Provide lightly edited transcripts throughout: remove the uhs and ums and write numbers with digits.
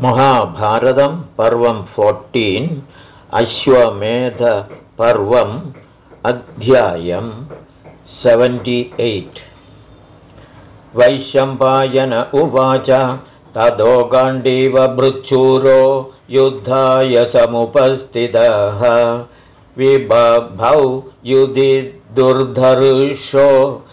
महाभारतं पर्वं 14 अश्वमेधपर्वम् अध्यायं 78 वैशम्पायन उवाच ततो गाण्डीवभृच्छूरो युद्धाय समुपस्थितः विबभौ युधि दुर्धर्षो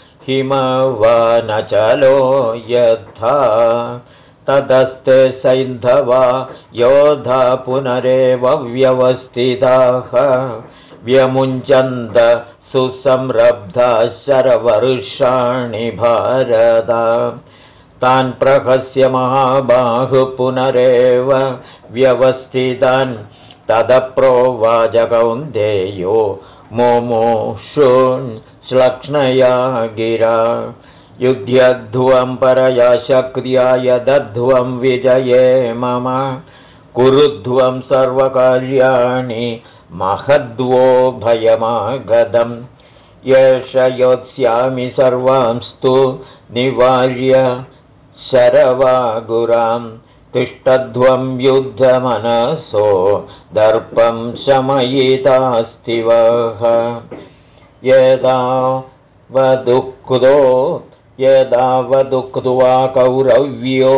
हिमवानचलो यथा ततस्ते सैन्धवा योधा पुनरेव व्यवस्थिताः व्यमुञ्चन्त सुसंरब्धा शरवर्षाणि भारत तान् प्रहस्य महाबाहु पुनरेव व्यवस्थितान् तदप्रोवाच कौन्तेयो मुमुक्षून् श्लक्ष्णया गिरा युध्यध्वं परया शक्त्या यदध्वं विजये मम कुरुध्वं सर्वकार्याणि महद्वो भयमागतम् एष योत्स्यामि सर्वांस्तु निवार्य शरवागुरां तिष्ठध्वं युद्धमनसो दर्पं शमयितास्ति वः यदावदुक्त्वा कौरव्यो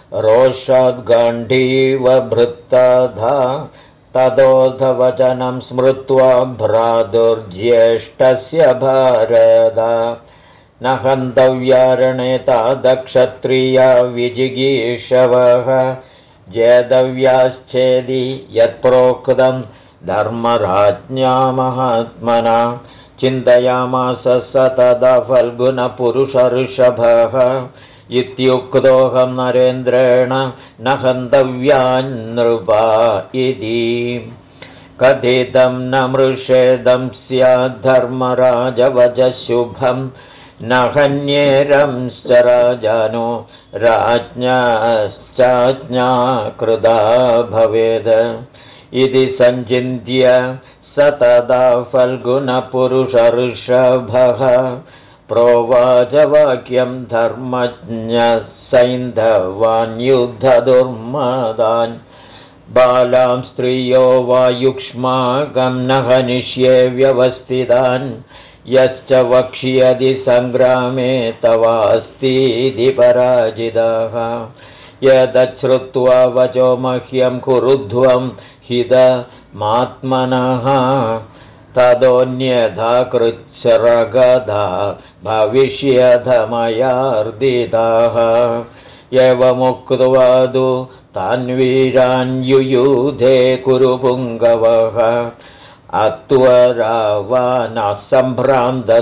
रोषाद्गाण्डीवभृत्तधा तदोधवचनं स्मृत्वा भ्रातुर्ज्येष्ठस्य भारत न हन्तव्यारणे तादक्षत्रिया विजिगीषवः जेतव्याश्चेदि यत्प्रोक्तं धर्मराज्ञा महात्मना चिन्तयामास स तदा फल्गुनपुरुषऋषभः इत्युक्तोऽहं नरेन्द्रेण न हन्तव्यान्नृपा इति कथितं न मृषेदं स्याद्धर्मराजवच शुभं न हन्येरंश्च राजानो राज्ञाश्चाज्ञा कृता भवेद इति सञ्चिन्त्य स तदा फल्गुनपुरुषऋषभः प्रोवाच वाक्यं धर्मज्ञः सैन्धवान् युद्धदुर्मदान् बालां स्त्रियो वा युक्ष्माकं न हनिष्ये व्यवस्थितान् यश्च वक्ष्यति सङ्ग्रामे तवास्तीति पराजितः यदश्रुत्वा वचो मह्यं कुरुध्वं हितमात्मनः तदोऽन्यथा कृच्छ्रगधा भविष्यधमयार्दिताः एवमुक्त्वा तु तान्वीरान् युयुधे कुरुपुङ्गवः अत्वरावानः सम्भ्रान्तः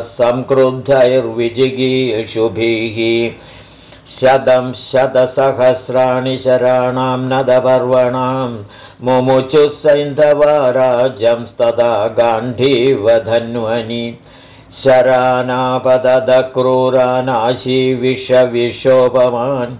संक्रुद्धैर्विजिगीषुभिः शतं शतसहस्राणि शराणां नदपर्वणां मुमुचुः सैन्धवा राजंस्तदा गाण्डीवधन्वनि शरानापदक्रूरानाशीविषविशोपमान्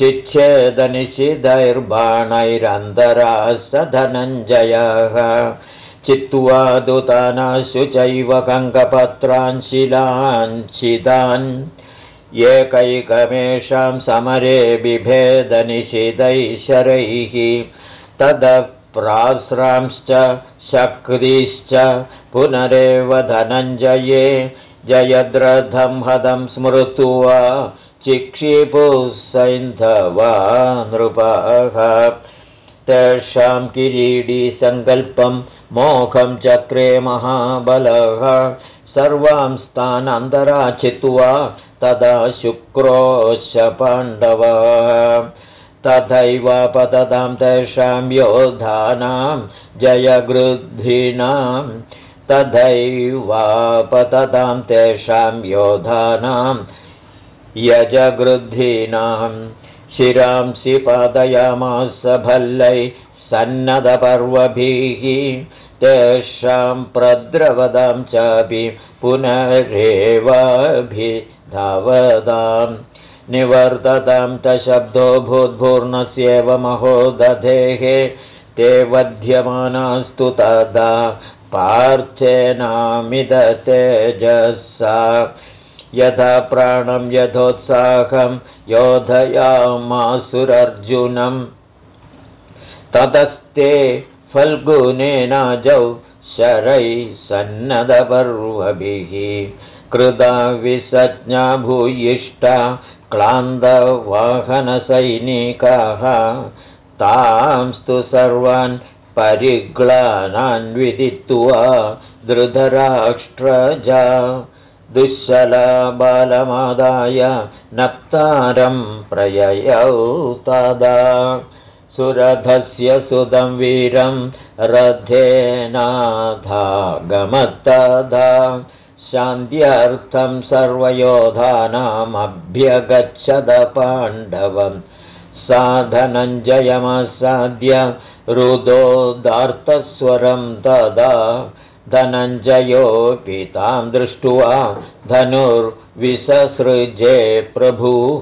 चिच्छेदनिशिदैर्बाणैरन्तराः स धनञ्जयः चित्वा दुतानाशु चैव कङ्कपत्रान् शिलाञ्छितान् एकैकमेषां समरे बिभेदनिशितैः शरैः तदप्रास्रांश्च शक्तिश्च पुनरेव धनञ्जये जयद्रथं हतं स्मृत्वा चिक्षिपुः सैन्धवा नृपः तेषां किरीटी सङ्कल्पं मोहं चक्रे महाबलः सर्वांस्तानन्तरा चित्वा तदा शुक्रोश्च पाण्डवः तथैवापततां तेषां योधानां जयगृद्धिनां तथैवापततां तेषां योधानां यजगृद्धिनां शिरांसि पादयामास भल्लैः सन्नतपर्वभिः तेषां प्रद्रवदां चापि पुनरेवाभिधावदाम् निवर्ततां तशब्दो भूद्भूर्णस्येव महोदधेः ते वध्यमानास्तु तदा पार्थेनामिदतेजसा यथा प्राणं यथोत्साहं योधयामासुरर्जुनं ततस्ते फल्गुनेनाजौ शरैः सन्नदपर्वभिः कृता विसज्ञा भूयिष्ठा क्लान्दवाहनसैनिकाः तांस्तु सर्वान् परिग्लानान् विदित्वा धृतराष्ट्रजा दुःशलाबालमादाय नप्तारं प्रययौ तदा सुरथस्य सुतं वीरं रथेनाधागमत्तदा शान्त्यर्थं सर्वयोधानामभ्यगच्छद पाण्डवं साधनञ्जयमसाद्य रुदोदार्तस्वरं तदा धनञ्जयोऽपि तां दृष्ट्वा धनुर्विससृजे प्रभुः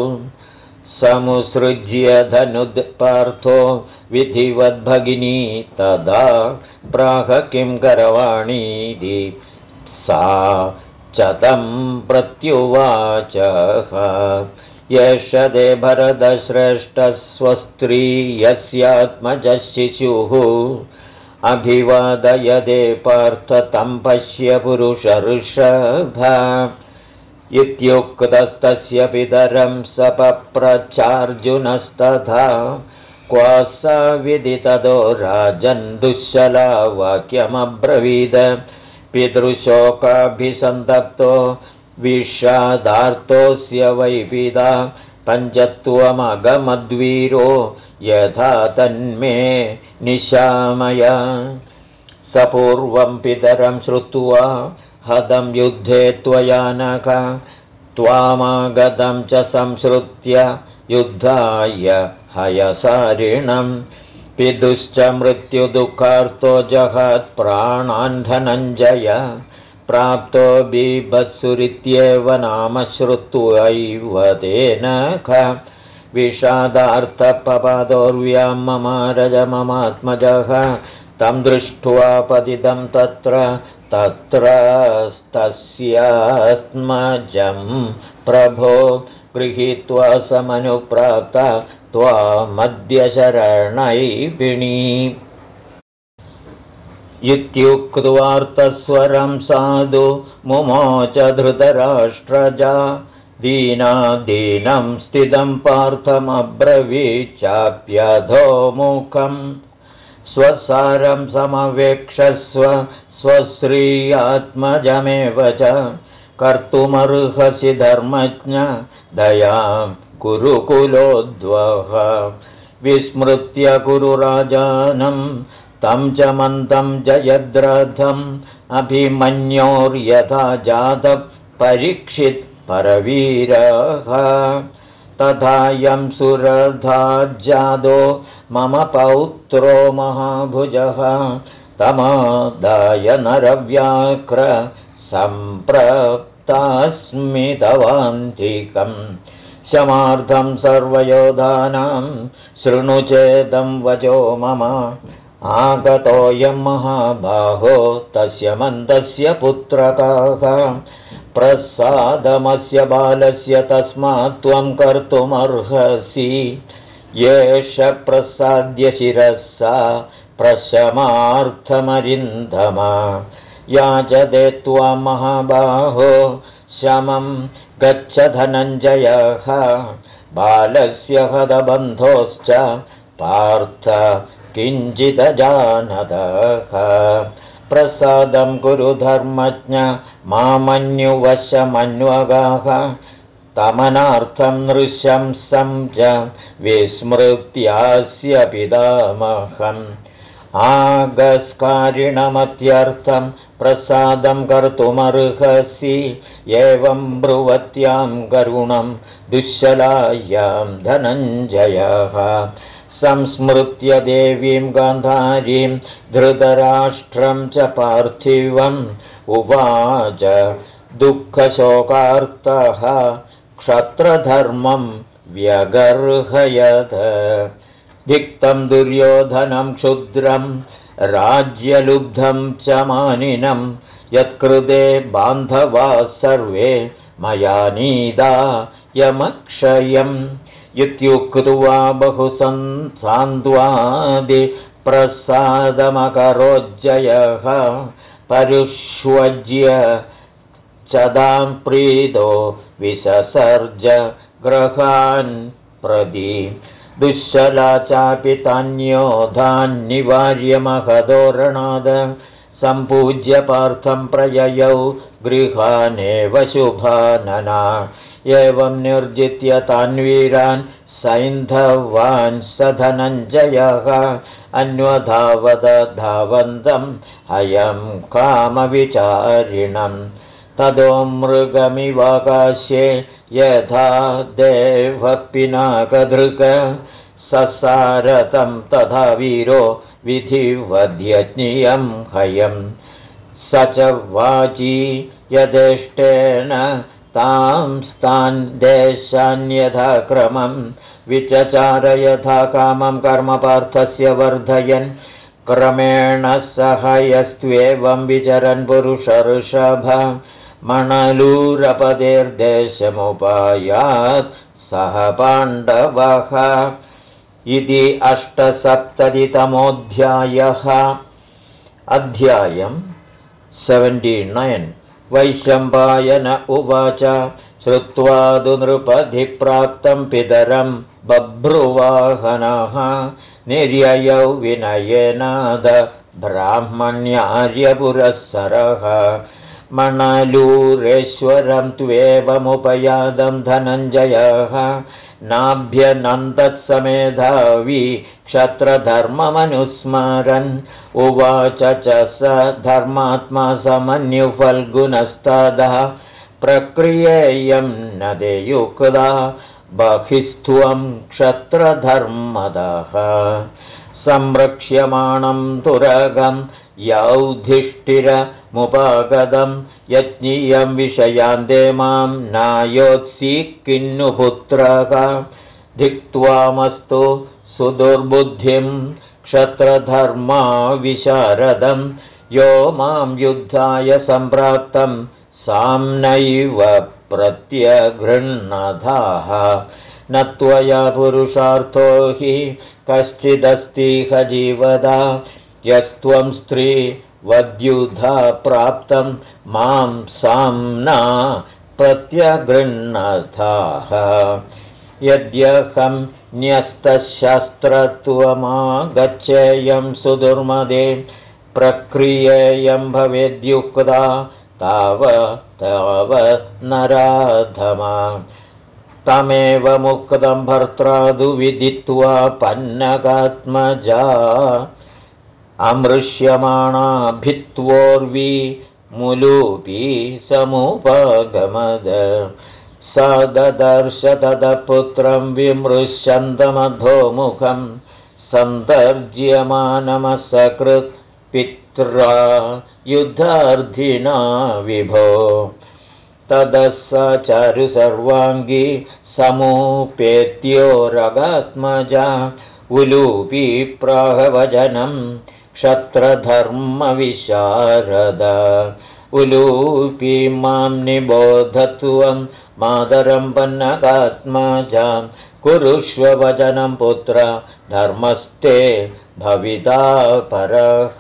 समुसृज्य धनुत्पार्थो विधिवद्भगिनी तदा प्राह किं करवाणीति सा च तं प्रत्युवाचः एष ते भरतश्रेष्ठस्वस्त्री यस्यात्मजः शिशुः अभिवादयदे पार्थ तं पश्य पुरुषर्षभ इत्युक्तस्तस्य पितरं सपप्रचार्जुनस्तथा क्वा सा विदितदो राजन् दुःशलावाक्यमब्रवीद पितृशोकाभिसन्तप्तो विषादार्तोऽस्य वै पिता पञ्चत्वमगमद्वीरो यथा तन्मे निशामय सपूर्वं पितरं श्रुत्वा हतं युद्धे त्वया नख त्वामागतं च संश्रुत्य युद्धाय हयसारिणं पितुश्च मृत्युदुःखार्तो जहत् प्राणान् धनञ्जय प्राप्तो बीभत्सुरित्येव नाम श्रुत्वैव तेन विषादार्थपपादोर्व्यां ममारजममात्मजः तं दृष्ट्वा पतितं तत्रस्तस्यात्मजं प्रभो गृहीत्वा समनुप्राप्त त्वामद्य शरणैपिणी इत्युक्त्वार्तस्वरं साधु मुमोच धृतराष्ट्रजा दीनादीनं स्थितं पार्थमब्रवीचाप्यधोमुखं स्वसारं समवेक्षस्व स्वश्रीयात्मजमेव च कर्तुमर्हसि धर्मज्ञ दयां कुरुकुलोद्वह विस्मृत्य कुरुराजानं तं च मन्दं जयद्रथम् अभिमन्योर्यथा जातः परीक्षित् परवीरः तथायं सुरथाज्जादो मम पौत्रो महाभुजः तमादाय नरव्याघ्र सम्प्रप्तास्मि तवान्तिकं क्षमार्थं सर्वयोधानां शृणु चेदं वचो मम आगतोऽयं महाबाहो तस्य मन्दस्य पुत्रकाः प्रसादमस्य बालस्य तस्मात् त्वं कर्तुमर्हसि येष प्रसाद्य शिरसा प्रशमार्थमरिन्दम याचते त्वां महाबाहो शमं गच्छ धनञ्जयः बालस्य हतबन्धोश्च पार्थ किञ्चिदजानदः प्रसादं कुरु धर्मज्ञ मामन्युवशमन्वगाः तमनार्थं नृशंसं च विस्मृत्यास्य पितामहम् आगस्कारिणमत्यर्थं प्रसादं कर्तुमर्हसि एवं ब्रुवत्यां करुणं दुःशलायां धनञ्जयः संस्मृत्य देवीं गान्धारीं धृतराष्ट्रं च पार्थिवम् उवाच दुःखशोकार्तः क्षत्रधर्मं व्यगर्हयत् धिक्तं दुर्योधनं क्षुद्रं राज्यलुब्धं च मानिनं यत्कृते बान्धवाः सर्वे मया नीदा यमक्षयम् इत्युक्त्वा बहुसंसान्द्वादिप्रसादमकरोज्जयः परुष्वज्य चदां प्रीतो विससर्ज गृहान् प्रति दुःशला चापि तान्योधान्निवार्य महदोरणाद सम्पूज्य पार्थं प्रययौ गृहानेव शुभानना एवं निर्जित्य तान् वीरान् सैन्धवान् स धनञ्जयः अन्वधावद धावन्तम् अयं कामविचारिणम् ततो मृगमिवाकाश्ये यथा देवपिनाकधृक ससारतं तथा वीरो विधिवद्यज्ञियं हयम् स च वाची यथेष्टेन तांस्तान् देशान्यथा क्रमं विचचार यथा कामं कर्मपार्थस्य वर्धयन् क्रमेण सहयस्त्वेवं विचरन् पुरुषऋषभ मणलूरपदेर्देशमुपायात् सह पाण्डवः इति 870तमोऽध्यायः। अध्यायम् 79 वैशम्पायन उवाच श्रुत्वा तु नृपधिप्राप्तं पितरं बभ्रुवाहनः निर्ययौ विनयेनाद ब्राह्मण्यार्यपुरःसरः मणलूरेश्वरं त्वेवमुपयादं धनञ्जयः नाभ्यनन्दत्समेधावी क्षत्रधर्ममनुस्मरन् उवाच च स धर्मात्मा समन्युफल्गुनस्तदा प्रक्रियेयं न ते युक्ता बहिस्त्वं क्षत्रधर्मदः संरक्ष्यमाणं तुरगं यौधिष्ठिरमुपागतं यज्ञीयं विषयान्ते मां नायोत्सि किन्नु पुत्रः धिक्त्वामस्तु सुदुर्बुद्धिं क्षत्रधर्मा विशारदं यो मां युद्धाय सम्प्राप्तं साम्नैव प्रत्यगृह्णधाः न त्वया पुरुषार्थो हि कश्चिदस्तिह जीवदा यस्त्वं स्त्रीवद्युधा प्राप्तं मां साम्ना प्रत्यगृह्णधाः यद्यहं न्यस्तशस्त्रत्वमागच्छेयं सुदुर्मदे प्रक्रियेयं भवेद्युक्ता ताव नराधमा तमेव मुक्तं भर्त्रादु विदित्वा पन्नकात्मजा अमृष्यमाणा भित्वोर्वी मुलूपी समुपगमद स ददर्श तदपुत्रं विमृश्यन्तमधोमुखं सन्तर्ज्यमानमसकृत् पित्रा युद्धार्थिना विभो ततः स चारु सर्वाङ्गी समुपेत्यो रगात्मजा उलूपी प्राहवचनं क्षत्रधर्मविशारद उलूपी मां निबोधत्वं मातरं पन्नकात्मजा कुरुष्व वचनं पुत्र धर्मस्ते भविता परः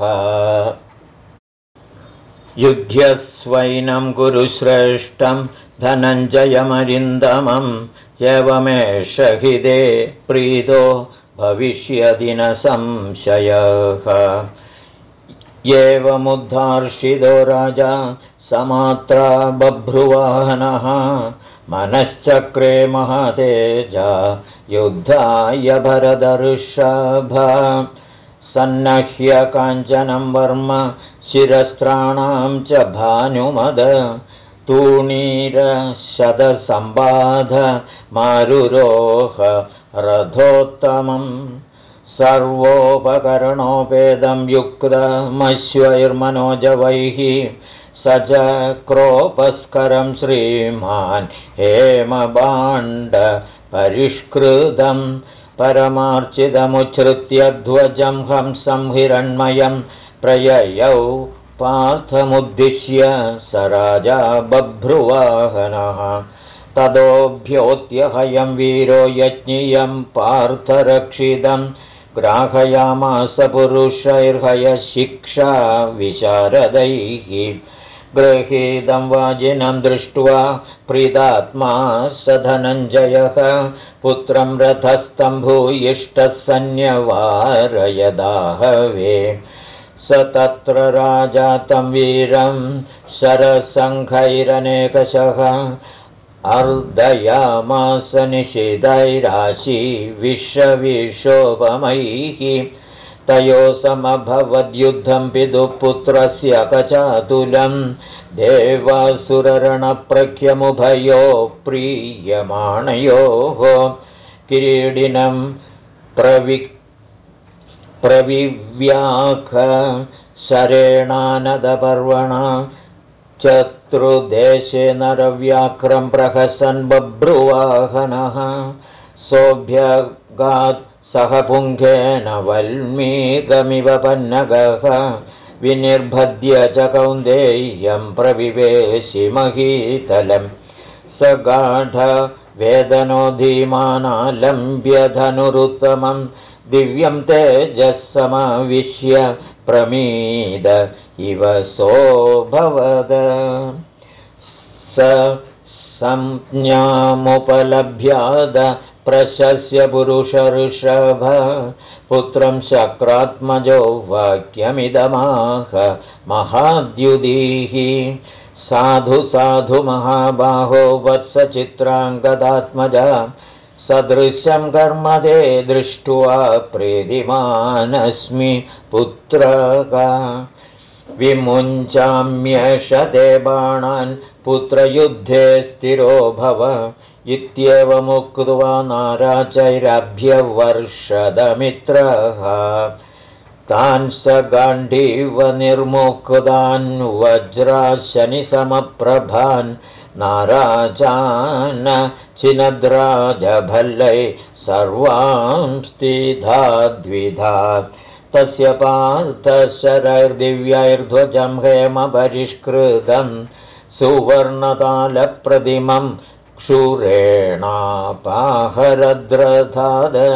युध्यस्वैनं कुरुश्रेष्ठं धनञ्जयमरिन्दमं एवमेष हि ते प्रीतो भविष्यति न संशयः एवमुद्धार्षितो राजा समात्रा बभ्रुवाहनः मनश्चक्रे महतेजा युद्धाय भरतऋषभ सन्नह्य काञ्चनं वर्म शिरस्त्राणां च भानुमद तूणीरशतसम्बाध मारुरोह रथोत्तमं सर्वोपकरणोपेदं युक्तमश्वैर्मनोजवैः स च क्रोपस्करं श्रीमान् हेमबाण्ड परिष्कृतं परमार्चितमुच्छ्रित्य ध्वजं हंसं हिरण्मयं प्रययौ पार्थमुद्दिश्य स राजा बभ्रुवाहनः ततोऽभ्योऽत्यहयं वीरो यज्ञियं पार्थरक्षितं ग्राहयामास पुरुषैर्हयशिक्षा विशारदैः गृहीतं वाजिनं दृष्ट्वा प्रीतात्मा स धनञ्जयः पुत्रं रथस्थं भूयिष्ठः सन्न्यवारयदाहवे स तत्र राजा तं वीरं शरसङ्घैरनेकशः अर्दयामास निषिधैराशी विश्वविशोपमैः तयो समभवद्युद्धं पितुपुत्रस्य कचातुलं देवासुररणप्रख्यमुभयो प्रीयमाणयोः किरीडिनं प्रविव्याख शरेणानदपर्वणा चतुर्देशे नरव्याघ्रं प्रहसन् बभ्रुवाहनः सोऽभ्यगात् सह पुङ्खेन वल्मीकमिव पन्नगः विनिर्भद्य च कौन्तेयं प्रविवेशि महीतलं स गाढवेदनो धीमानालम्ब्य धनुरुत्तमं दिव्यं तेजस्समाविश्य प्रमीद इव सोऽभवद स संज्ञामुपलभ्याद प्रशस्य पुरुषऋषभ पुत्रं शक्रात्मजो वाक्यमिदमाह महाद्युदीः साधु साधु महाबाहो वत्सचित्राङ्गदात्मजा सदृशं कर्म ते दृष्ट्वा प्रीतिमानस्मि पुत्रका विमुञ्चाम्यशते बाणान् पुत्रयुद्धे स्थिरो भव इत्येवमुक्त्वा नाराचैरभ्यवर्षदमित्रः तान् स गाण्डीव निर्मुक्तान् वज्राशनिसमप्रभान् नाराजान् छिनद्राजभल्लै सर्वांस्तिधा द्विधा तस्य पार्थशरैर्दिव्यैर्ध्वजं हेमपरिष्कृतं सुवर्णतालप्रतिमं क्षुरेणापाहरद्रधाद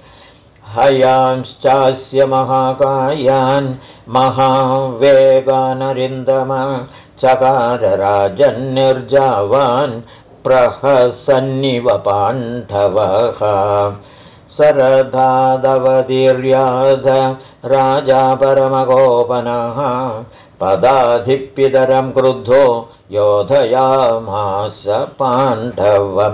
हयांश्चास्य महाकायान् महावेगानरिन्दम चकार राजन्निर्जावान् प्रहसन्निव पाण्डवः सरधादवतीर्याध राजा परमगोपनः पदाधिपितरं क्रुद्धो योधयामास पाण्डवं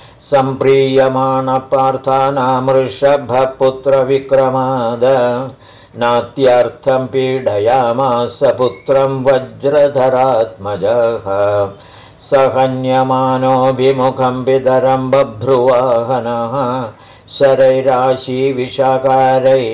सम्प्रीयमाणपार्थानामृषभपुत्रविक्रमाद नात्यर्थं पीडयामास पुत्रं वज्रधरात्मजः सहन्यमानोऽभिमुखं पितरं बभ्रुवाहनः शरैराशीविषाकारै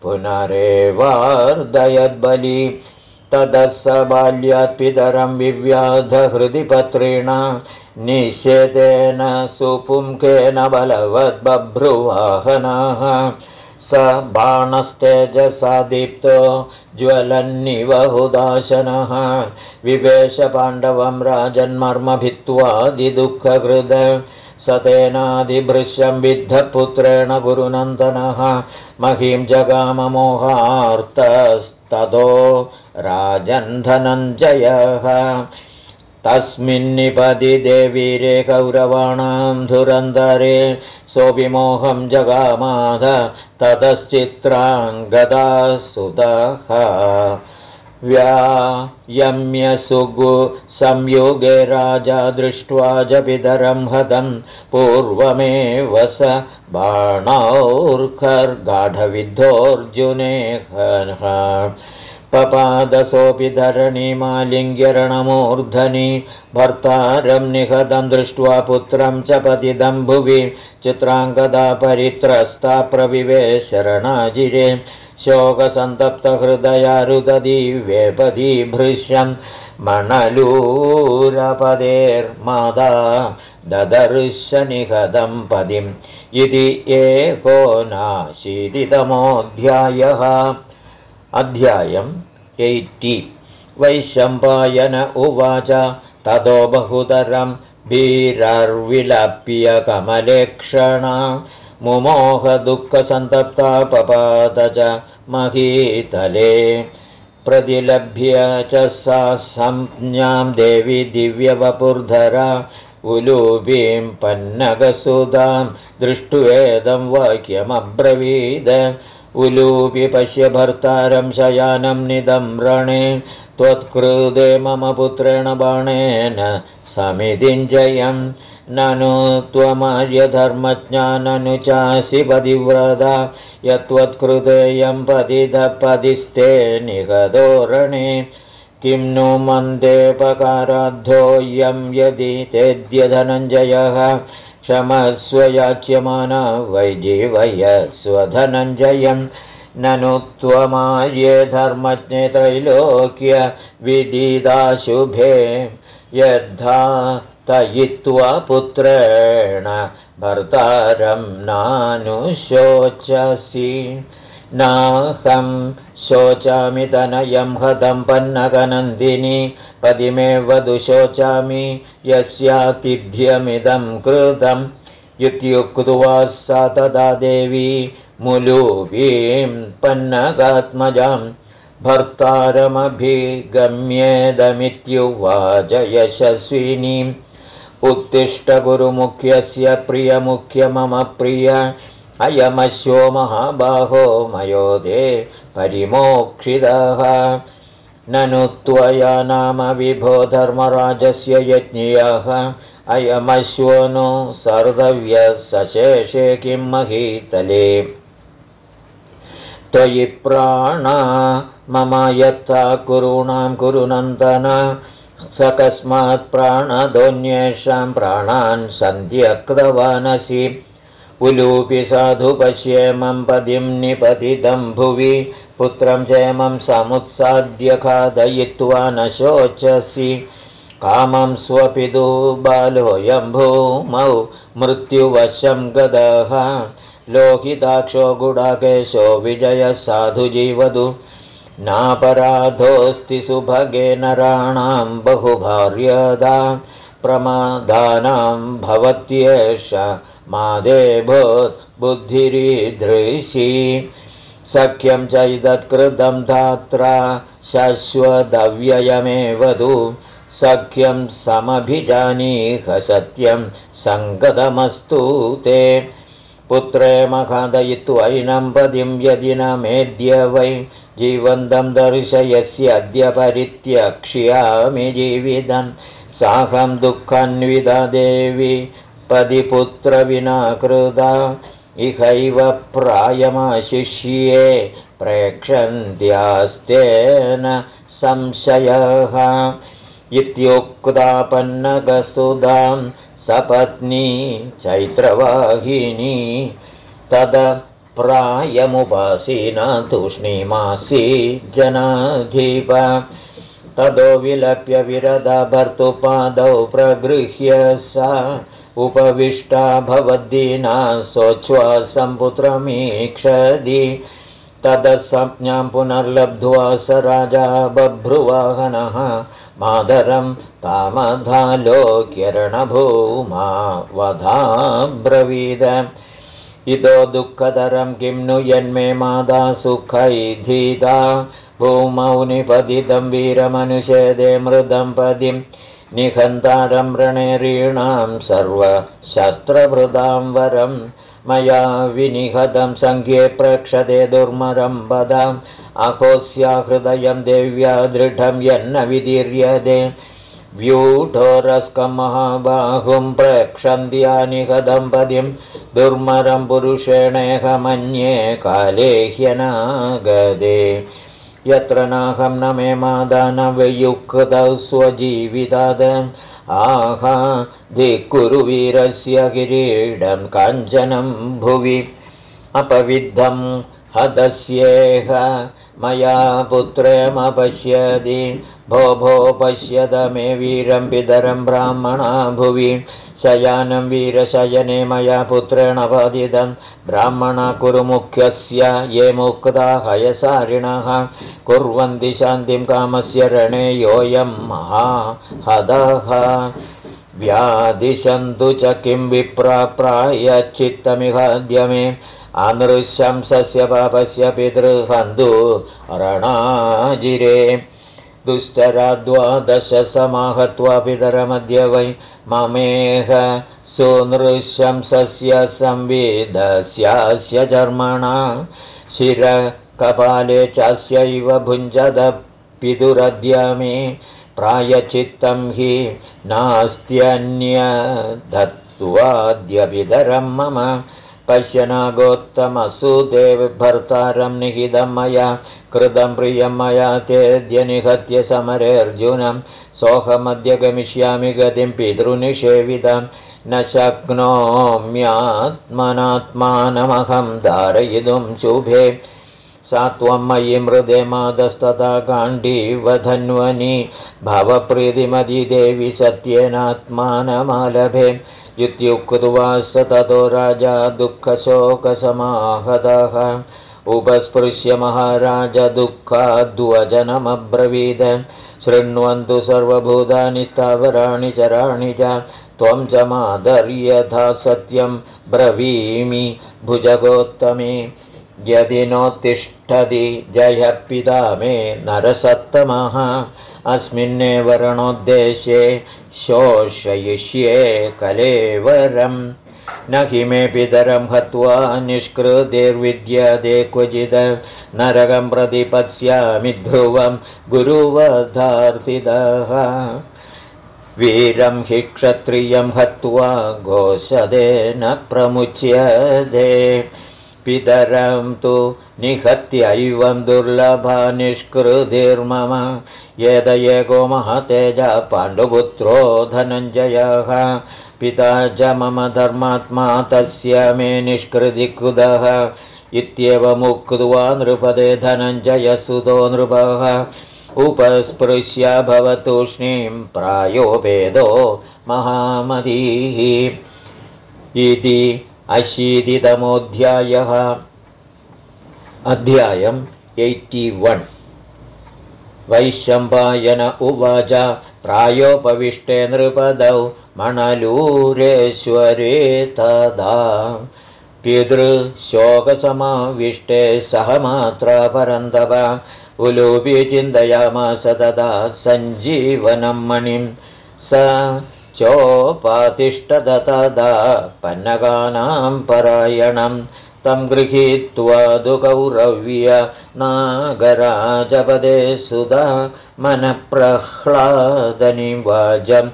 पुनरेवार्दयद्बली ततः स बाल्यात् पितरं विव्याधहृदि पत्रेण निषेधेन सुपुंखेन बलवद्बभ्रुवाहनः स बाणस्तेजसा दीप्तो ज्वलन्निव हुदाशनः विवेश पाण्डवं राजन्मर्मभित्वादिदुःखकृद स तेनादिभृश्यं विद्धपुत्रेण गुरुनन्दनः महीं जगाममोहार्तस्ततो राजन्धनञ्जयः तस्मिन्निपतिते वीरे कौरवाणां धुरन्धरे सोऽविमोहं जगामाद ततश्चित्राङ्गदा सुतः व्यायम्य सुगु संयोगे राजा दृष्ट्वा च पितरं हतं पूर्वमेव स बाणौर्खर्गाढविद्धोऽर्जुनेह पपादसोऽपि धरणीमालिङ्ग्यरणमूर्धनि भर्तारं निहतं दृष्ट्वा पुत्रं च पतितं भुवि चित्राङ्गदा परित्रस्ता प्रविवेश रणाजिरे शोकसन्तप्तहृदया रुदती वेपदी भृश्यं मणलूरपदेर्मादा ददर्श निहतं पदिम् इति एकोनाशीतितमोऽध्यायः। अध्यायम् 80। वैशम्पायन उवाच ततो बहुतरं वीरर्विलप्य कमलेक्षणा मुमोहदुःखसन्तप्ता पपात च महीतले प्रतिलभ्य च सा संज्ञां देवी दिव्यवपुर्धरा उलूपीं पन्नगसुधां दृष्ट्वेदं वाक्यमब्रवीद उलूपि पश्य भर्तारं शयानं निदं रणे त्वत्कृते मम पुत्रेण बाणेन समितिञ्जयं ननु त्वमार्यधर्मज्ञा ननु चासि पतिव्रता यत्त्वत्कृतेयं पतितपदिस्ते निगदोरणे किं नु मन्देपकाराद्धोऽयं यदि तेद्य धनञ्जयः क्षमस्व याच्यमाना वै जीवय स्वधनञ्जयं ननु त्वमार्ये धर्मज्ञे त्रैलोक्य विदिदाशुभे यद्धा तयित्वा पुत्रेण भर्तारं नानुशोचसि नाहं शोचामि तनयं हतं पन्नगनन्दिनी पदिमेव दुशोचामि यस्यातिभ्यमिदं कृतम् इत्युक्त्वा सा तदा देवी मुलूपीं पन्नगात्मजां भर्तारमभिगम्येदमित्युवाच यशस्विनीम् उत्तिष्ठ गुरुमुख्यस्य प्रियमुख्य मम प्रिय अयमश्वो महाबाहो मयोदे परिमोक्षितः ननु त्वया नाम विभो धर्मराजस्य यज्ञियः अयमश्वो नो सर्वव्यः सशेषे किं महीतले त्वयि प्राणा मम यत्ता कुरूणां कुरुनन्दन सकस्मात् प्राणदोन्येषां प्राणान् सन्त्यक्तवानसि उलूपि साधु पश्येमं पदिं निपतितं भुवि पुत्रं क्षेमं समुत्साद्य खादयित्वा न शोचसि कामं स्वपितु बालोऽयं भूमौ मृत्युवशं गतः लोहिताक्षो गुडाकेशो विजयः साधु जीवतु नापराधोऽस्ति सुभगे नराणां बहुभार्यदा प्रमादानां भवत्येष मादेभूत् बुद्धिरीदृशी सख्यं चैदत्कृतं धात्रा शश्वतव्ययमेव तु सख्यं समभिजानीह सत्यं सङ्गतमस्तु ते पुत्रे मखादयित्वैनं पदिं यदि न मेद्य वै जीवन्तं दर्शयस्य अद्य परित्यक्ष्यामि जीवितं साहं दुःखान्विता देवी पदिपुत्रविना कृता इहैव प्रायमाशिष्ये प्रेक्षन्त्यास्तेन संशयः इत्युक्तापन्नगसुधां सपत्नी चैत्रवाहिनी तद प्रायमुपासीना तूष्णीमासी जनाधिप तदो विलप्य विरदा भर्तुपादौ प्रगृह्य सा उपविष्टा भवद्दीना सोच्छ्वासं पुत्रमीक्षति तदसंज्ञां पुनर्लब्ध्वा स राजा बभ्रुवाहनः मादरं तामधालोक्यरणभूमा वधाब्रवीद इतो दुःखतरं किं नु यन्मे मादा सुखैधीता भूमौ निपतितं वीरमनुषेदे मृदं पदिं निहन्तारं रणेरीणां सर्वशस्त्रभृदां वरं मया विनिहतं सङ्ख्ये प्रेक्षते दुर्मरं पदम् अहोस्या हृदयं देव्या दृढं यन्न विदीर्यते व्यूढोरस्कं महाबाहुं प्रेक्षन्त्या निहतं पदिं दुर्मरं पुरुषेणेह मन्ये काले ह्यनागदे यत्र नाहं न मे मादा न वियुक्तौ स्वजीवितात् आहा धिक्कुरु वीरस्य किरीडं काञ्चनं भुवि अपविद्धं हतस्येह मया पुत्रमपश्यति भो भो पश्यत मे वीरं पितरं ब्राह्मणा भुवि शयानं वीरशयने मया पुत्रेण पतितं ब्राह्मणा कुरु मुख्यस्य ये मुक्ता हयसारिणः कुर्वन्ति शान्तिं कामस्य रणे योऽयं महाहदः व्यादिशन्तु च किं विप्रायश्चित्तमिहाद्य मे अनृशंसस्य पापस्य पितृहन्तु रणाजिरे दुस्तरा द्वादश समाहत्वा पितरमद्य वै ममेह सुनृशंसस्य संवेदस्यास्य चर्मणा शिरकपाले चास्यैव भुञ्जद पितुरद्य मे प्रायचित्तं हि नास्त्यन्यदत्वाद्य पितरं मम पश्यनागोत्तमसुदेव भर्तारं निहितं मया कृतं प्रियं मया तेद्य निहत्य समरे अर्जुनं सोऽहमद्य गमिष्यामि गतिं पितृनिषेवितं न शक्नोम्यात्मनात्मानमहं धारयितुं शुभे सा त्वं मयि मृदे मादस्तथा गाण्डीवधन्वनि भवप्रीतिमधिदेवि सत्येनात्मानमालभे इत्युक्त्वा स ततो राजा दुःखशोकसमाहतः उपस्पृश्य महाराज दुःखाद्वचनमब्रवीद शृण्वन्तु सर्वभूतानि स्थावराणि चराणि च त्वं च मादर्यथा सत्यं ब्रवीमि भुजगोत्तमे यदि नोत्तिष्ठति जयः पिता मे नरसत्तमः अस्मिन्नेव रणोद्देशे शोषयिष्ये कलेवरम् न हि मे पितरं हत्वा निष्कृतिर्विद्यते क्वचित् नरकं प्रतिपत्स्यामि ध्रुवं गुरुवधार्थितः वीरं हि क्षत्रियं हत्वा घोषदेन प्रमुच्यते पितरं तु निहत्यैवं दुर्लभा निष्कृतिर्मम यद एको महतेजा पाण्डुपुत्रो धनञ्जयः पिता च मम धर्मात्मा तस्य मे निष्कृतिकृतः इत्येवमुक्त्वा नृपते धनञ्जयसुतो नृपः उपस्पृश्य भवतूष्णीं प्रायोपेदो महामतिः इति 80तमोऽध्यायः। अध्यायम् 81। वैशम्पायन उवाच प्रायोपविष्टे नृपदौ मणलूरेश्वरे तदा पितृशोकसमाविष्टे सह मात्रा परन्तप उलूपि चिन्तयामास तदा सञ्जीवनं मणिं स चोपातिष्ठत तदा पन्नगानां परायणं तं गृहीत्वा दुकौरव्य नागराजपदे सुधा मनःप्रह्लादनिवाजं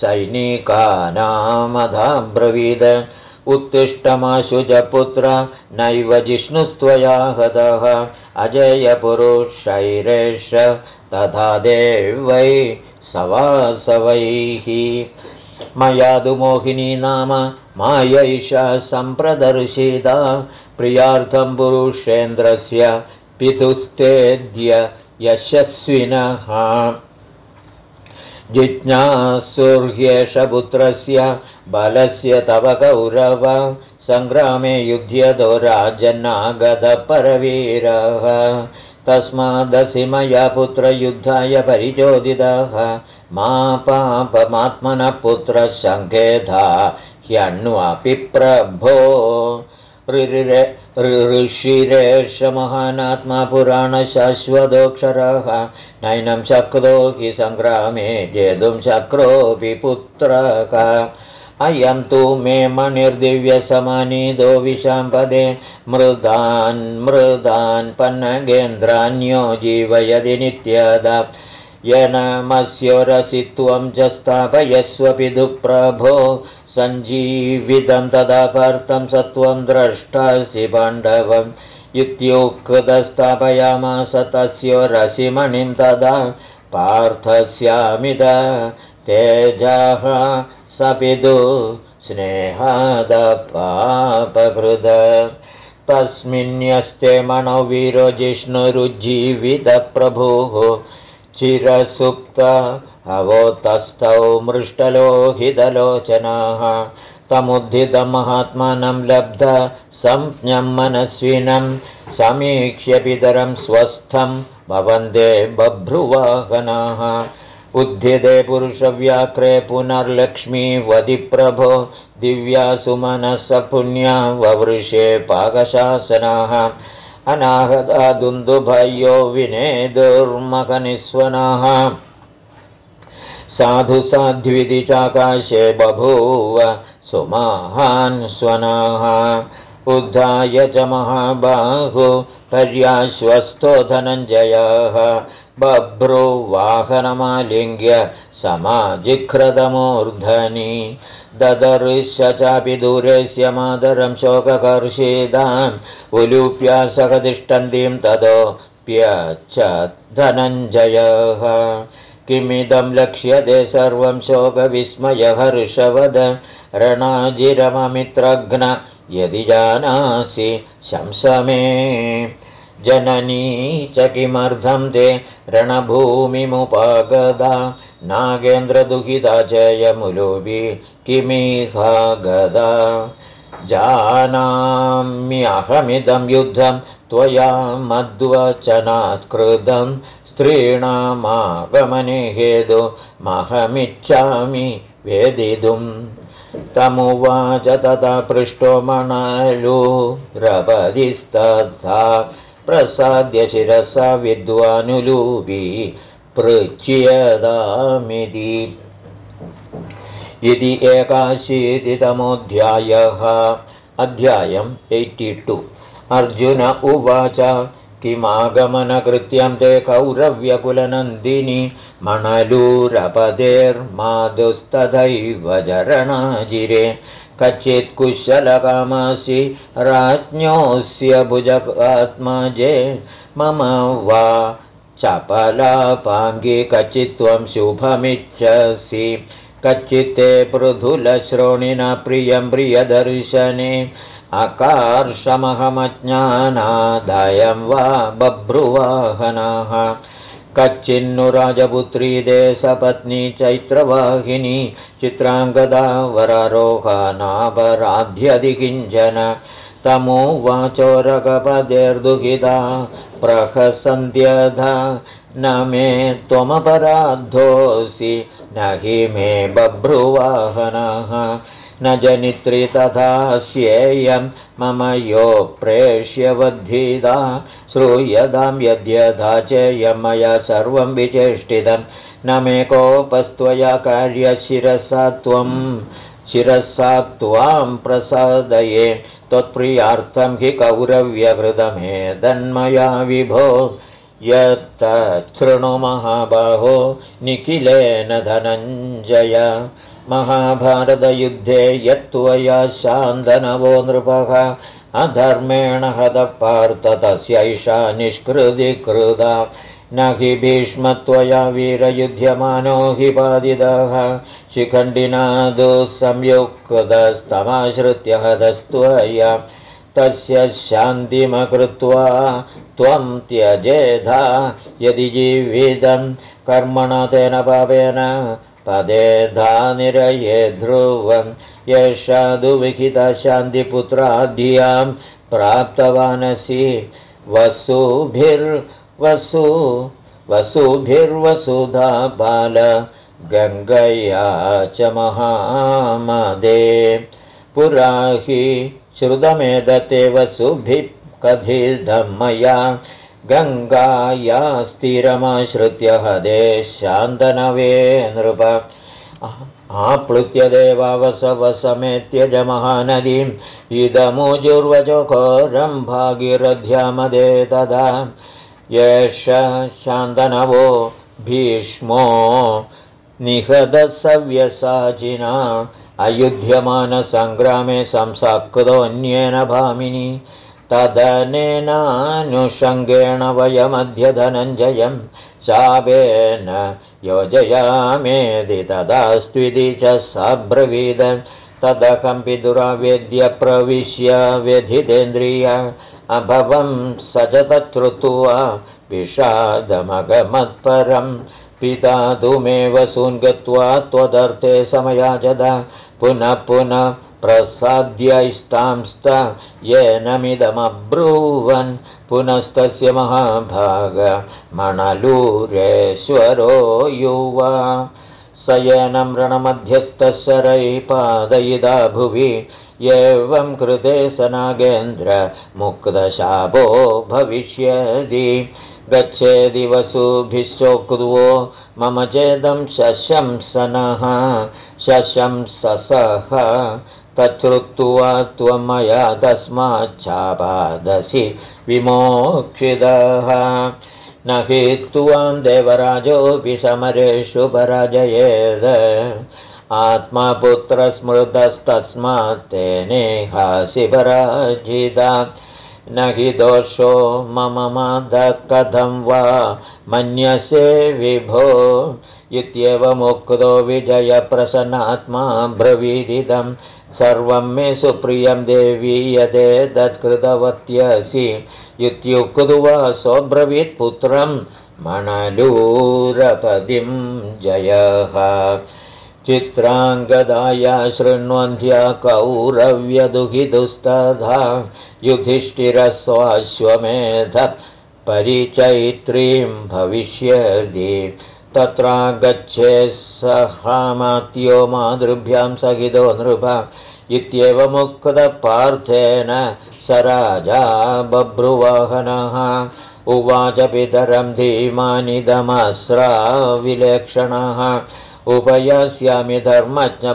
सैनिकानामधाब्रवीद उत्तिष्ठमाशुजपुत्र नैव जिष्णुस्त्वया हतः अजयपुरुषैरेष तथा देवै सवासवैः मया तु मोहिनी नाम मायैषा सम्प्रदर्शिता प्रियार्थं पुरुषेन्द्रस्य पितुस्तेद्य यशस्विनः जिज्ञासुर्ह्येष पुत्रस्य बलस्य तव कौरव सङ्ग्रामे युध्यतो राजन्नागतपरवीरः तस्मादसि मया पुत्रयुद्धाय परिचोदितः मा पापमात्मनः पुत्रः सङ्केता ह्यण्वापि प्रभो ऋषिरेष महानात्मा पुराणशाश्वतोऽक्षरः नैनं शक्तो हि सङ्ग्रामे जेतुं शक्रोऽपि पुत्रः अयं तु मे मणिर्दिव्यसमानीतो विशाम्पदे मृदान् पन्नगेन्द्रान्यो जीवयदि नित्यदा यनमस्योरसि त्वं च स्थापयस्वपि दुःप्रभो सञ्जीवितं तदा पार्थं सत्वं द्रष्टासि पाण्डवम् इत्युक्तस्थापयामास तस्योरसि मणिं तदा पार्थस्यामिद तेजः सपिदु स्नेहादपापकृद तस्मिन्यस्ते मणौ वीरो जिष्णुरुज्जीवितप्रभुः चिरसुप्त अवोतस्थौ मृष्टलोहितलोचनाः तमुद्धितं महात्मानं लब्ध संज्ञं मनस्विनं समीक्ष्य पितरं स्वस्थं भवन्ते बभ्रुवाहनाः उद्धिते पुरुषव्याक्रे पुनर्लक्ष्मीवदि प्रभो दिव्यासु मनः पुण्या ववृषे पाकशासनाः अनाहता दुन्दुभयो विनेदुर्मखनिस्वनाः साधु साध्विति चाकाशे बभूव सुमहान् स्वनाः उद्धाय च महाबाहु पर्याश्वस्तो धनञ्जयः बभ्रुवाहनमालिङ्ग्य समाजिघ्रतमूर्धनि ददर्श चापि दूरेस्य मातरं शोककर्षिताम् उलूप्या सकतिष्ठन्तीं ततोऽप्यच्च धनञ्जयः किमिदं लक्ष्यते सर्वं शोकविस्मयहर्षवद रणाजिरममित्रघ्न यदि जानासि शंसमे जननी च किमर्थं ते रणभूमिमुपागदा नागेन्द्रदुहिता चयमुलुबि किमिहा गदा जानाम्यहमिदं युद्धं त्वया मद्वचनात् कृतं स्त्रीणामागमने हेतु महमिच्छामि वेदितुम् तमुवाच तथा पृष्टो मणलूरपदिस्तथा प्रसाद्य शिरसा विद्वानुलूपी पृच्छ्यदामिति इति 81तमोऽध्यायः अध्यायम् 82 अर्जुन उवाच किमागमनकृत्यं ते कौरव्यकुलनन्दिनी मणलूरपदेर्मादुस्तथैव जरणाजिरे कच्चित् कुशलकामासि राज्ञोऽस्य भुजगात्मजे मम वा चपलापाङ्गी कच्चित् त्वं शुभमिच्छसि कच्चित्ते पृथुलश्रोणिना प्रियं प्रियदर्शने अकार्षमहमज्ञानादायं वा बभ्रुवाहनाः कच्चिन्नु राजपुत्री देशपत्नी चैत्रवाहिनी चित्राङ्गदा वरारोहणापराध्यधि किञ्चन तमुवाचोरकपदेर्दुहिता प्रहसन्त्यधा न मे त्वमपराधोऽसि न हि मे बभ्रुवाहनः न जनित्री तथा स्येयं मम यो प्रेष्यवद्धिता श्रूयतां यद्यथा चेयं मया सर्वं विचेष्टितं न मे कोपस्त्वया कार्यशिरसा त्वां प्रसादये त्वत्प्रियार्थं हि कौरव्यकृतमेतन्मया विभो यत्तच्छृणु महाबाहो निखिलेन धनञ्जय महाभारतयुद्धे यत्त्वया शान्तनवो नृपः अधर्मेण हतः पार्थ तस्यैषा निष्कृतिकृता न हि भीष्मत्वया वीरयुध्यमानो हि बाधितः शिखण्डिना दुःसंयुक्तस्तमाश्रित्य हतस्त्वया तस्य शान्तिमकृत्वा त्वं त्यजेधा यदि जीवितं कर्मणा तेन पापेन पदेधा निरये ध्रुवं येषा दुविहिता शान्तिपुत्राद्यां प्राप्तवानसि वसुभिर्वसुधा बाल गङ्गया च महामदे पुरा हि श्रुतमेदते वसुभिः कथितं मया गङ्गाया स्थिरमाश्रित्य हदे शान्तनवे नृप आप्लुत्य देवावसवसमेत्य जमहानदीम् इदमुजुर्वचोघोरं भागीरथ्यामदे तदा येष शान्तनवो भीष्मो निहतसव्यसाचिना अयुध्यमानसङ्ग्रामे संसक्तोऽन्येन भामिनी तदनेनानुषङ्गेण वयमद्य धनञ्जयं शापेन योजयामेदि तदास्त्विति च सब्रवीद तदकम्पि दुरावेद्य प्रविश्य व्यथितेन्द्रिय अभवं स च तच्छ्रुत्वा विषादमगमत्परं पिता तु मे वसून् गत्वा त्वदर्थे समयाजद पुनः पुनः प्रसाद्यैस्तांस्त येनमिदमब्रूवन् पुनस्तस्य महाभाग मणलूरेश्वरो युवा स येनं रणमध्यस्थः शरैः पादयिदा भुवि एवं कृते स नागेन्द्र मुक्तशापो भविष्यति गच्छेदि वसुभिश्चोक्त्वो मम चेदं शशंसनः शशंससः तच्छ्रुत्वा त्वं मया तस्माच्छापादसि विमोक्षितः न हि त्वां देवराजोऽपि समरेषु पराजयेद आत्मपुत्रस्मृतस्तस्मात् तेनेहासि पराजिता न हि दोषो मम मादः कथं वा मन्यसे विभो इत्येवमुक्तो विजयप्रसन्नात्मा ब्रवीदिदं सर्वं मे सुप्रियं देवी यदेतत्कृतवत्यसि इत्युक्त्वा सोऽब्रवीत् पुत्रं मणलूरपतिं जयः चित्राङ्गदाया शृण्वन्त्या कौरव्यदुहितुस्तथा युधिष्ठिरस्वाश्वमेधः परिचैत्रीं भविष्यति तत्रागच्छेत् सहामात्यो मातृभ्यां सहितो नृप इत्येवमुक्तपार्थेन स राजा बभ्रुवाहनः उवाच पितरं धीमानिदमस्राविलेक्षणः उपयास्यामि धर्मज्ञ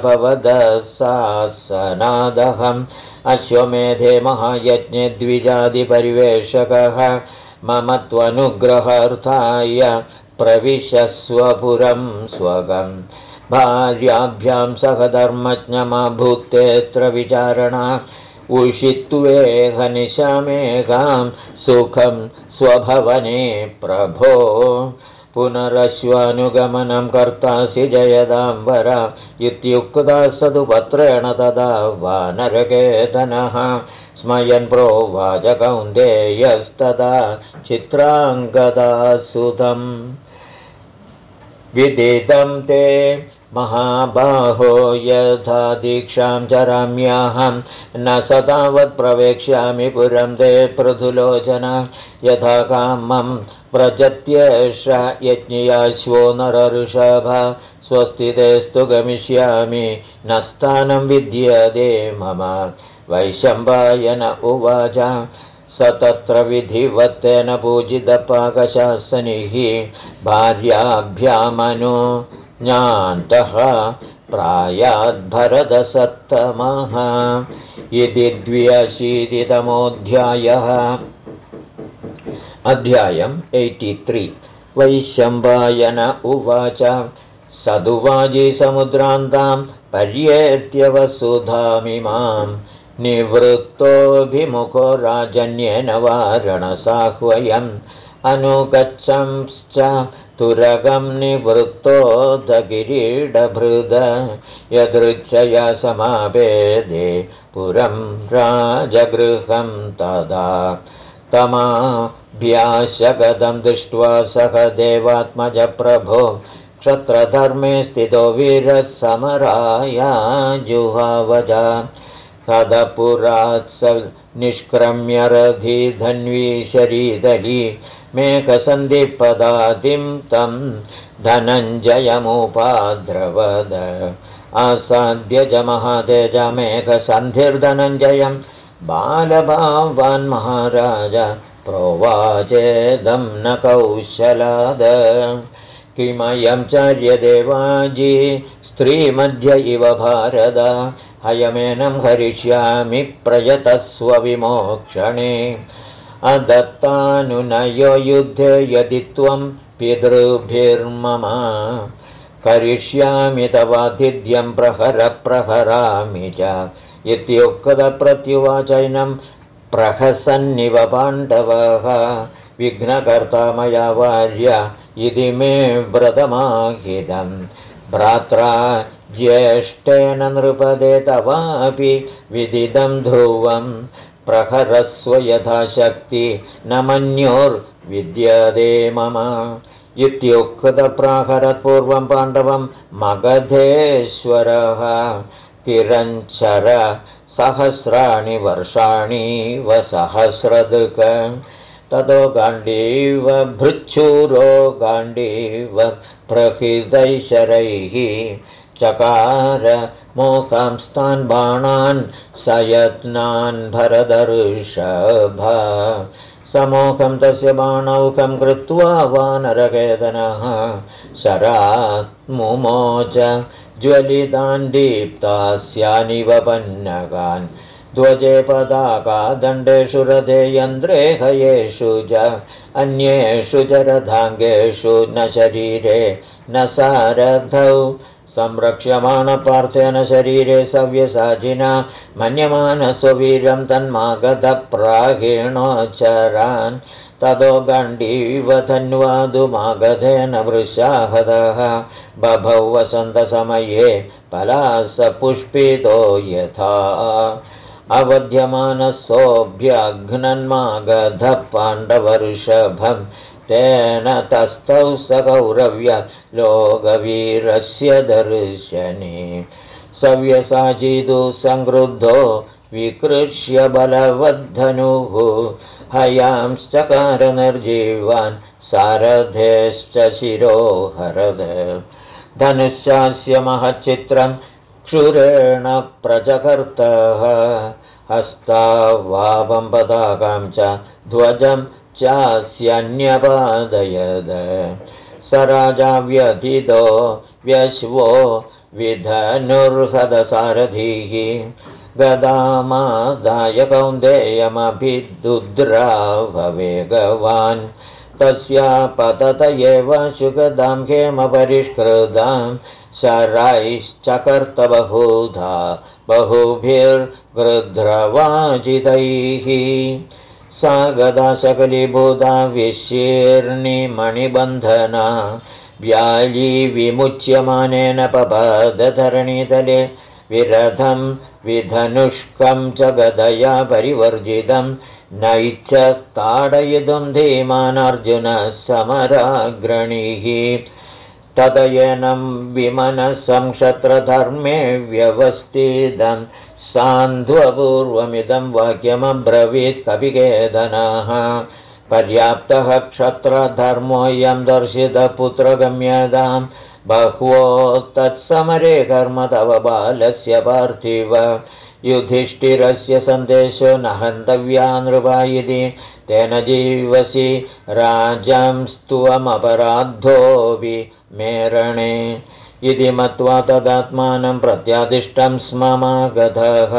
भवदशासनादहम् अश्वमेधे महायज्ञे द्विजादिपरिवेशकः मम त्वनुग्रहार्थाय प्रविशस्वपुरं स्वगम् भार्याभ्यां सह धर्मज्ञमभूत्तेऽत्र विचारणा उषित्वेह निशामेघां सुखं स्वभवने प्रभो पुनरश्वानुगमनं कर्तासि जयदाम्बर इत्युक्ता सदुपत्रेण तदा वानरकेतनः स्मयन् प्रोवाच कौन्तेयस्तदा चित्राङ्गदासुतम् विदितं ते महाबाहो यथा दीक्षां चराम्यहं न सतावत् प्रवेक्ष्यामि पुरं ते पृथुलोचन यथा कामं व्रजत्येष यज्ञयाश्वो नरऋषभ स्वस्तितेस्तु गमिष्यामि न स्थानं विद्यते मम वैशम्पायन उवाच स तत्र विधिवत्तेन पूजितपाकशासनिः भार्याभ्यामनु ज्ञान्तः प्रायाद्भरतसत्तमः इति 82तमोऽध्यायः। अध्यायम् 83। वैशम्पायन उवाच सदुवाजी समुद्रान्तां पर्येत्य वसुधामिमां निवृत्तोऽभिमुखो राजन्येन वारणसाह्वयम् अनुगच्छंश्च तुरगं निवृत्तोदगिरीडभृद यदृच्छया समापेदे पुरं राजगृहं तदा तमाभ्याशगतं दृष्ट्वा सह देवात्मज प्रभो क्षत्रधर्मे स्थितो वीरः समराया जुहावज तदपुरात् स निष्क्रम्य रथी धन्वी शरीदली मेघसन्धिपदातिं तं धनञ्जयमुपाद्रवद आसाद्य च महातेज मेघसन्धिर्धनञ्जयं बालभावान् महाराज प्रोवाचेदं न कौशलाद किमयं चार्यदेवाजी स्त्रीमध्य इव भारत हयमेनं हरिष्यामि प्रयतस्व विमोक्षणे अदत्तानुनयो युद्धे यदि त्वं पितृभिर्मम करिष्यामि तवातिथ्यं प्रहरामि च इत्युक्तप्रत्युवाचैनं प्रहसन्निव पाण्डवः विघ्नकर्ता मया वार्य इति मे व्रतमाहितं भ्रात्रा ज्येष्ठेन नृपदे तवापि विदितं ध्रुवं प्रहरस्व यथाशक्ति न मन्योर्विद्यते मम इत्युक्तप्राहरत्पूर्वं पाण्डवं मगधेश्वरः किरञ्चर सहस्राणि वर्षाणि वसहस्रदृक् ततो गाण्डीव भृच्छूरो गाण्डीव प्रहितैशरैः चकार मोकांस्तान् बाणान् सयत्नान् भरदर्षभ समोकं तस्य बाणौकं कृत्वा वानरकेतनः शरात् मुमोच ज्वलितान् दीप्तास्यानिव पन्नगान् ध्वजे पताका दण्डेषु रथे यन्त्रे हयेषु च अन्येषु च रथाङ्गेषु न शरीरे न सारथौ संरक्ष्यमाणपार्थेन शरीरे सव्यसाचिना मन्यमानस्ववीर्यं तन्मागधप्राहेणोच्चरान् ततो गण्डीव धन्वादुमागधेन वृषाहतः बभौ वसन्तसमये पलासपुष्पितो यथा अवध्यमानसोऽभ्यघ्नन्मागधः पाण्डवऋषभं तेन तस्थौ स कौरव्य लोकवीरस्य दर्शने सव्यसाचिदु संक्रुद्धो विकृष्य बलवद्धनुः हयांश्चकार निर्जीवान् सारथेश्च शिरोहरद धनुश्चास्य महच्चित्रं क्षुरेण प्रचकर्तः हस्तावापं पताकां च ध्वजं चास्यन्यपादयद स राजा व्यथितो व्यश्वो विधनुर्हदसारथिः गदामादाय कौन्तेयमभिदुद्राववेगवान् तस्यापतत एव शुगदां हेमपरिष्कृतां शरैश्चकर्त बहुधा बहुभिर्गृध्रवाजितैः सा गदा सकलीभूता विशीर्णिमणिबन्धना व्याली विमुच्यमानेन पपदधरणीतले विरथं विधनुष्कं च गदया परिवर्जितं नैच्छ ताडयितुं धीमान् अर्जुनः समराग्रणीः तदयनं विमनसं क्षत्रधर्मे व्यवस्थितं सान्ध्वपूर्वमिदं वाक्यमब्रवीत् कपिकेतनः पर्याप्तः क्षत्रधर्मोऽयं दर्शितपुत्रगम्यतां बह्वो तत्समरे कर्म तव बालस्य पार्थिव युधिष्ठिरस्य सन्देशो न हन्तव्या नृपा इति तेन जीवसि राजांस्त्वमपराद्धोऽपि मेरणे इति मत्वा तदात्मानं प्रत्यादिष्टं स्ममागतः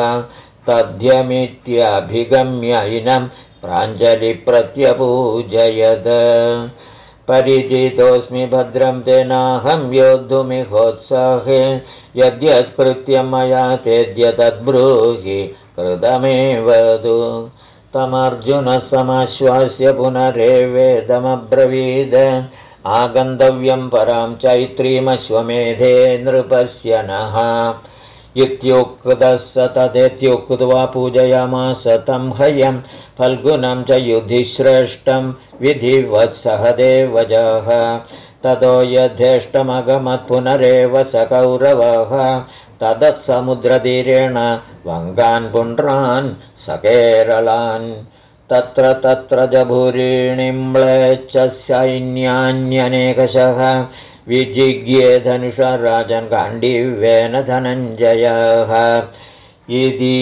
तद्यमित्यभिगम्यैनं प्राञ्जलिप्रत्यपूजयद परिचितोऽस्मि भद्रं तेनाहं योद्धुमिहोत्साहे यद्यत्कृत्यं मया तेद्य तद्ब्रूहि कृतमेव तु तमर्जुनः समाश्वास्य पुनरेवेदमब्रवीद आगन्तव्यं परां चैत्रीमश्वमेधे नृपस्य नः इत्युक्तः स तदेत्युक्त्वा पूजयामास तं हयं फल्गुनं च युधिश्रेष्ठं विधिवत्सह देवजः ततो यथेष्टमगमत् पुनरेव स कौरवः तदत्समुद्रतीरेण वङ्गान् पुण्ड्रान् सकेरलान् तत्र तत्र च भूरिणिम्लेच्च सैन्यान्यनेकशः विजिज्ञे धनुषा राजन् गाण्डीव्येन धनञ्जयः इति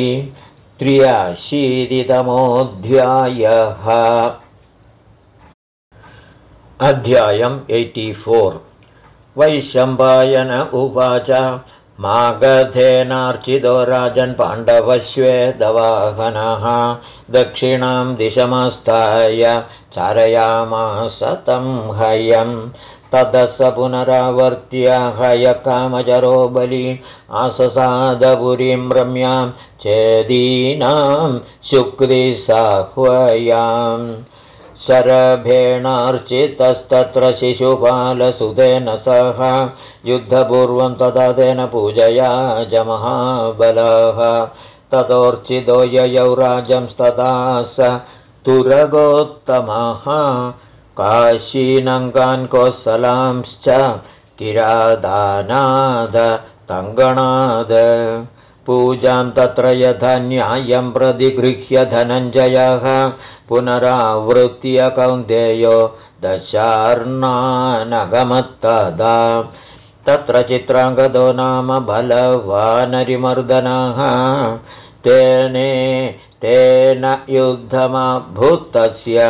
83तमोऽध्यायः। अध्यायम् 84। वैशम्पायन उवाच मागधेनार्चितो राजन् पाण्डवश्वेतवाहनः दक्षिणां दिशमास्थाय चारयामास तं हयम् ततः स पुनरावर्त्य हयकामचरो बली आससादपुरीं रम्यां चेदीनां शुक्रिसाह्वयाम् शरभेणार्चितस्तत्र शिशुपालसुतेन सह युद्धपूर्वं तदा तेन पूजया च महाबलः ततोर्चितो ययौ राजंस्तदा स तुरगोत्तमः काशीनङ्गान् कोसलांश्च किरादानाद तङ्गणाद पूजां तत्र यथा न्यायं प्रतिगृह्य धनञ्जयः पुनरावृत्य कौन्तेयो दशार्णानगमत्तदा तत्र चित्राङ्गदो नाम बलवानरिमर्दनः तेन युद्धमभूतस्य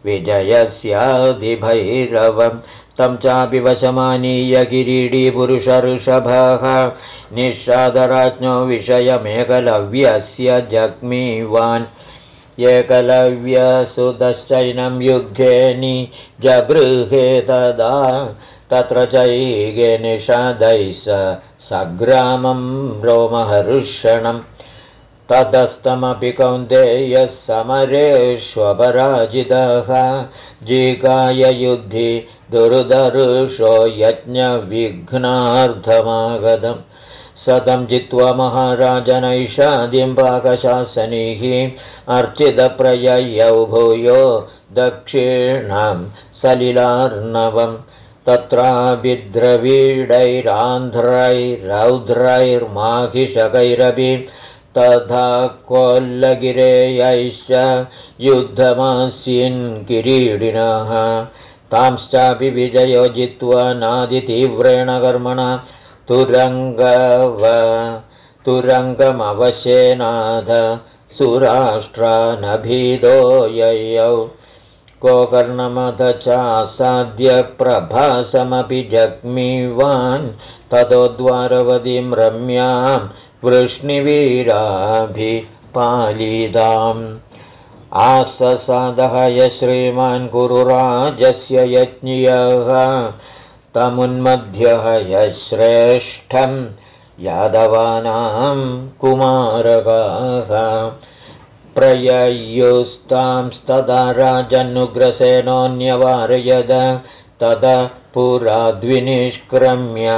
विजयस्याधिभैरवम् तं चापि वशमानीय किरीटीपुरुषऋषभः निःशादराज्ञो विषयमेकलव्यस्य जग्मीवान् एकलव्यसुतश्चैनं युद्धे निजगृहे तदा तत्र चैगे निषादैः सग्रामं रोमहर्षणम् ततस्तमपि कौन्तेयः समरेष्वपराजितः जिगाय युद्धि दुर्दर्शो यज्ञविघ्नार्थमागतम् सतं जित्वा महाराजनैषादिं पाकशासनीः अर्चितप्रययौ भूयो दक्षिणं सलिलार्णवम् तत्राभिद्रवीडैरान्ध्रैरौद्रैर्माहिषकैरपि तथा कोल्लगिरेयैश्च युद्धमास्यन् किरीडिनः तांश्चापि विजयो जित्वा नादितीव्रेण कर्मणा तुरङ्गमवशेनाथ सुराष्ट्रानभीदो ययौ गोकर्णमथ चासाद्य प्रभासमपि जग्मीवान् ततो द्वारवतीं रम्यां वृष्णिवीराभिपालिताम् आससादः श्रीमान् गुरुराजस्य यज्ञियः तमुन्मध्यः यश्रेष्ठं यादवानां कुमारकाः प्रययुस्तांस्तदा राजनुग्रसेनोऽन्यवारयद तदा पुराद्विनिष्क्रम्य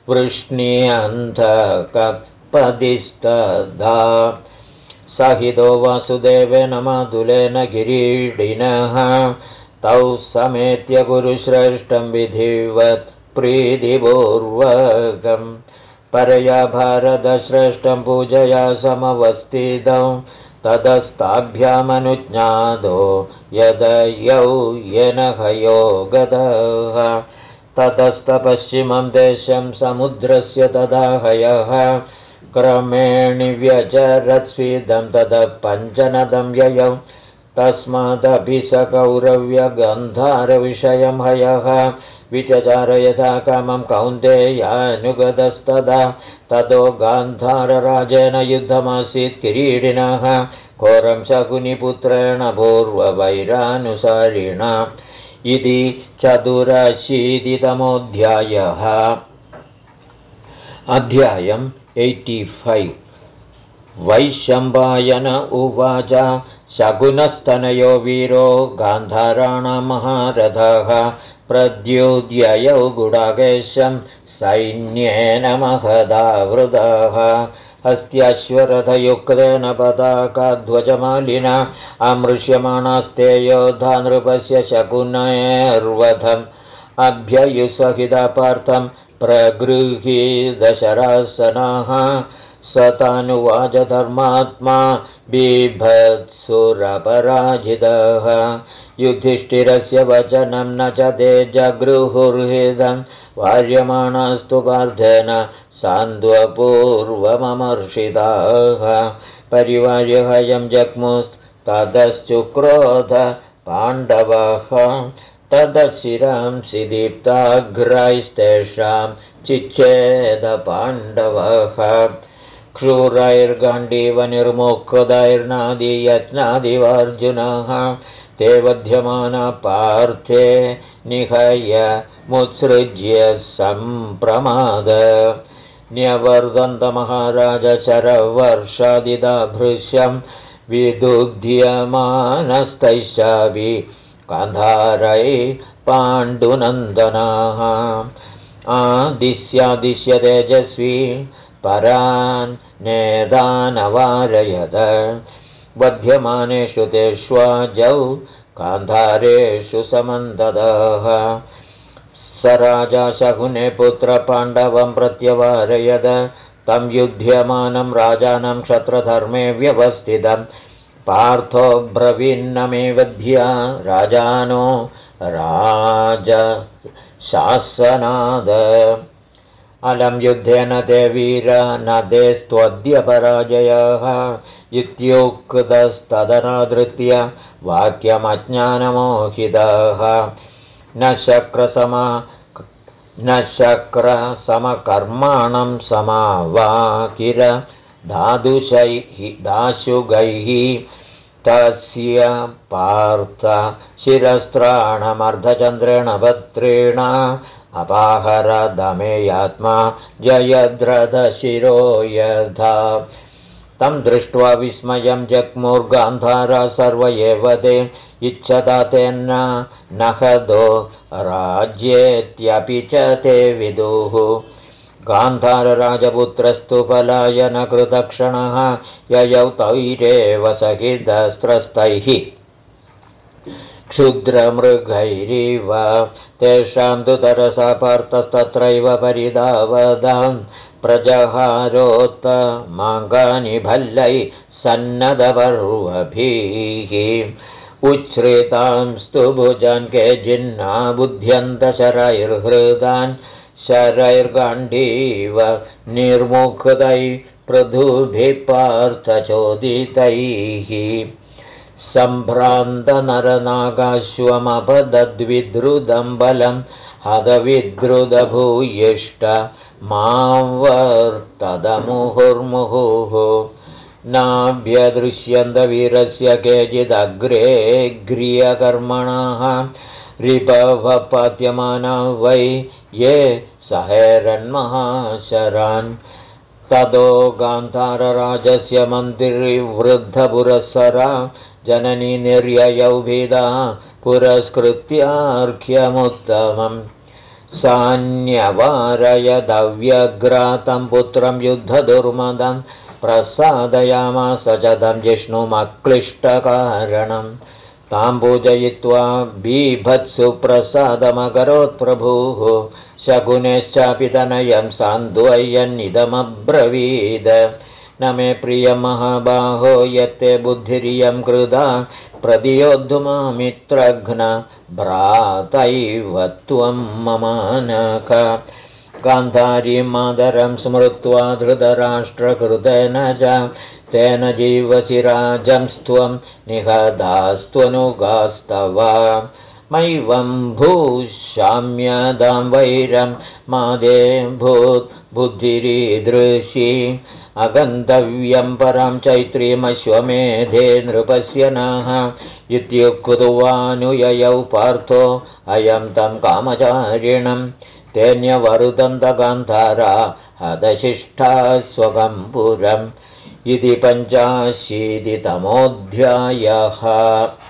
वृष्ण्यन्धकपदिस्तदा सहितो वासुदेवेन मातुलेन किरीडिनः तौ समेत्य गुरुश्रेष्ठं विधिवत् प्रीतिपूर्वकम् परया भारतश्रेष्ठं पूजया समवस्थितौ ततस्ताभ्यामनुज्ञातो यदयौ येन हयो गतः ततस्तपश्चिमं देशं समुद्रस्य तदा हयः क्रमेण व्यचरत्स्वीदं ततः पञ्चनदं ययौ तस्मादपि स कौरव्यगन्धारविषयं हयः विचचार यथा कामं कौन्तेयानुगतस्तदा ततो गान्धारराजेन युद्धमासीत् किरीडिनः घोरं शकुनिपुत्रेण पूर्ववैरानुसारिणा इति 84तमोऽध्यायः। अध्यायम् 85। वैशम्पायन उवाच शकुनस्तनयो वीरो गान्धाराणां महारथः प्रद्योद्ययौ गुडाकेशं सैन्येन महदावृतः हस्त्याश्वरथयुक्तेन पताकाध्वजमालिना अमृष्यमाणास्ते योधा नृपस्य शकुनैर्वधम् अभ्ययुसहिता पार्थं प्रगृहीतशरासनाः स तानुवाच धर्मात्मा बिभत्सुरपराजितः युधिष्ठिरस्य वचनं न च ते जगृहुर्हितं वार्यमाणास्तु पार्थेन सान्द्वपूर्वममर्षिताः परिवार्य हयं जग्मुस्ततश्चुक्रोध पाण्डवः तदशिरांसि दीप्ताग्रैस्तेषां चिच्छेद पाण्डवः क्षूरैर्गाण्डीवनिर्मुक्तैर्नादियत्नादिवार्जुनः ते वध्यमाना पार्थे निहय मुत्सृज्य सम्प्रमाद न्यवर्दन्तमहाराज शरवर्षादिदाभृश्यं विदुध्यमानस्तैश्चापि गान्धारै पाण्डुनन्दनाः आदिश्यादिश्य तेजस्वी परान् नेदानवारयद वध्यमानेषु तेष्वाजौ गान्धारेषु समन्ददः स राजा शकुने पुत्र पाण्डवं प्रत्यवारयद तं युध्यमानं राजानं क्षत्रधर्मे व्यवस्थितं पार्थो ब्रवीन्नमेवध्या राजानो राजशासनाद अलं युद्धेन ते वीर न देस्त्वद्य पराजयः इत्युक्तस्तदनादृत्य वाक्यमज्ञानमोहितः न शक्रसमकर्माणं समावाकिर दाशुगैः तस्य पार्थ शिरस्त्राणमर्धचन्द्रेण भद्रेण अपाहरदमेयात्मा जयद्रथशिरो यथा तं दृष्ट्वा विस्मयं जग्मुर्गान्धारा सर्व एव ते इच्छता तेन नहदो राज्येत्यपि च ते विदुः गान्धारराजपुत्रस्तु पलायनकृतक्षणः ययौ तैरेव सहितस्त्रस्तैः क्षुद्रमृगैरिव तेषां तु तरसा पार्थस्तत्रैव परिधावदान् प्रजहारोत्तमाङ्गानि भल्लै सन्नदपर्वभिः उच्छ्रितांस्तु भुजान् केचिन्ना बुध्यन्तशरैर्हृदान् शरैर्गाण्डीव निर्मुक्तैः पृथुभिः पार्थचोदितैः सम्भ्रान्तनरनागाश्वमपदद्विद्रुदं बलं हदविद्रुदभूयिष्ठ मावर्तदमुहुर्मुहुः नाभ्यदृश्यन्तवीरस्य केचिदग्रे ग्रियकर्मणः रिपवपात्यमाना वै ये सहेरन्महाशरान् ततो गान्धारराजस्य मन्दिरवृद्धपुरःसरा जननी निर्ययौ भेदा पुरस्कृत्यार्घ्यमुत्तमम् सान्यवारयदव्यग्रातं पुत्रं युद्धदुर्मदं प्रसादयामास च तं जिष्णुमक्लिष्टकारणं तां पूजयित्वा बीभत्सु प्रसादमकरोत् प्रभुः शकुनेश्चापि तनयं सान्द्वयन्निदमब्रवीद न मे प्रियमहाबाहो यत्ते बुद्धिरियं कृता प्रतियोद्धुमामित्रघ्न भ्रातैव त्वं ममानक गान्धारीं मातरं स्मृत्वा धृतराष्ट्रकृतेन च तेन जीवशिराजंस्त्वं निहतास्त्वनुगास्तव मैवं भूष्याम्यदां वैरं मादे बुद्धिरीदृशी अगन्तव्यं परां चैत्रीमश्वमेधे नृपस्य नः इत्युक्त्वानुययौ पार्थो अयं तं कामचारिणं तेन्यवरुदन्तगान्धारा हतशिष्ठा स्वकं पुरम् इति 85तमोऽध्यायः।